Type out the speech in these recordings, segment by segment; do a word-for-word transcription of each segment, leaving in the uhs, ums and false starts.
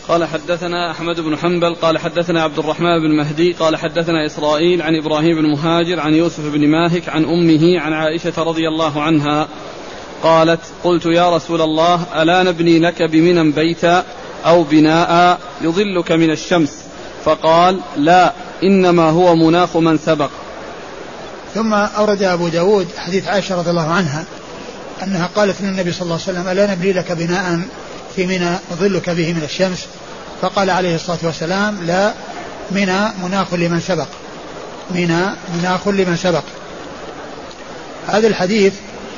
قال حدثنا أحمد بن حنبل قال حدثنا عبد الرحمن بن مهدي قال حدثنا إسرائيل عن إبراهيم بن مهاجر عن يوسف بن ماهك عن أمه عن عائشة رضي الله عنها قالت قلت يا رسول الله ألا نبني لك بمنى بيتا أو بناء يظلك من الشمس؟ فقال لا إنما هو مناخ من سبق. ثم أورد أبو داود حديث عائشة رضي الله عنها أنها قالت للنبي صلى الله عليه وسلم ألا نبني لك بناء في منى نظلك به من الشمس؟ فقال عليه الصلاة والسلام لا، منى مناخ لمن سبق، منى مناخ لمن سبق. هذا الحديث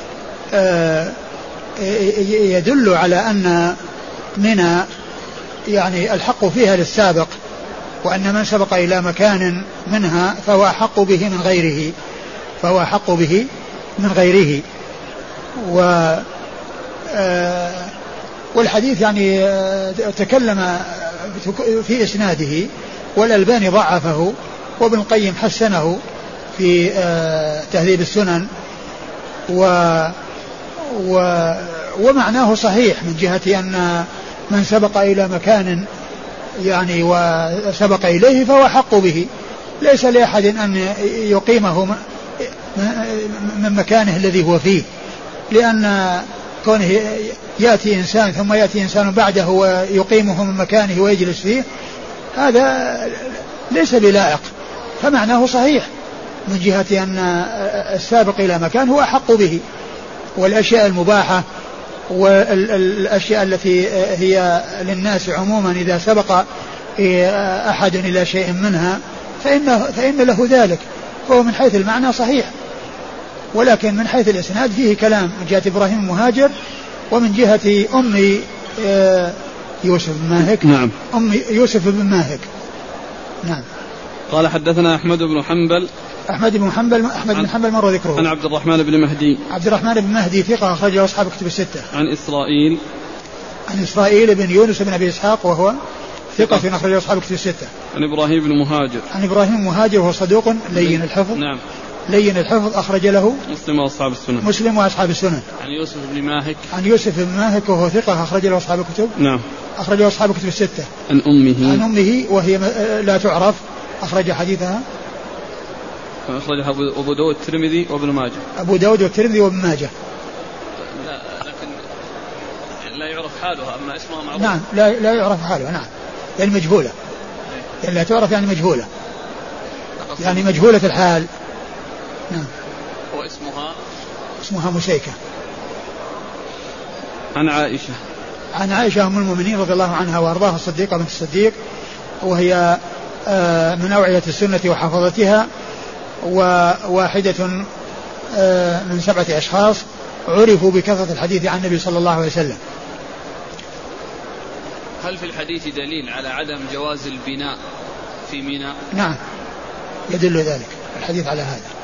يدل على أن منى يعني الحق فيها للسابق، وأن من سبق إلى مكان منها فهو أحق به من غيره، فهو أحق به من غيره. و والحديث يعني تكلم في إسناده والألباني ضعفه وابن القيم حسنه في تهذيب السنن، و و ومعناه صحيح من جهة أن من سبق إلى مكان يعني وسبق إليه فهو حق به، ليس لأحد أن يقيمه من مكانه الذي هو فيه، لأن كونه يأتي إنسان ثم يأتي إنسان بعده ويقيمه من مكانه ويجلس فيه هذا ليس بلائق، فمعناه صحيح من جهة أن السابق إلى مكان هو أحق به. والأشياء المباحة والأشياء التي هي للناس عموما إذا سبق أحد إلى شيء منها فإن, فإن له ذلك، فهو من حيث المعنى صحيح، ولكن من حيث الإسناد فيه كلام من جهة إبراهيم المهاجر ومن جهة أم يوسف بن ماهك. نعم. أم يوسف بن ماهك. نعم. قال حدثنا أحمد بن حنبل أحمد بن حنبل أحمد بن حنبل مر ذكره. عن عبد الرحمن بن مهدي عبد الرحمن بن مهدي ثقة أخرجه أصحاب كتب الستة. عن إسرائيل عن إسرائيل بن يونس بن أبي إسحاق وهو ثقة أخرجه أصحاب كتب الستة. عن إبراهيم بن مهاجر عن إبراهيم بن مهاجر وهو صدوق لين الحفظ. نعم. لين الحفظ أخرج له مسلم وأصحاب السنن. مسلم وأصحاب السنن. عن يوسف بن ماهك عن يوسف بن ماهك وهو ثقة أخرج له أصحاب الكتب. نعم. أخرج له أصحاب الكتب الستة. عن أمه عن أمه وهي لا تعرف أخرج حديثها أخرجها أبو داود والترمذي وابن ماجه. أبو داود والترمذي وابن ماجه. لا لكن لا يعرف حالها، أما اسمها معروف. نعم لا لا يعرف حالها. نعم يعني مجهولة، يعني لا تعرف يعني مجهولة، يعني مجهولة الحال. نعم. واسمها اسمها مسيكة. عن عائشة عن عائشة أم المؤمنين رضي الله عنها وأرضاها الصديقة بنت الصديق، وهي من أوعية السنة وحفظتها، وواحدة من سبعة أشخاص عرفوا بكثرة الحديث عن النبي صلى الله عليه وسلم. هل في الحديث دليل على عدم جواز البناء في منى؟ نعم يدل ذلك الحديث على هذا.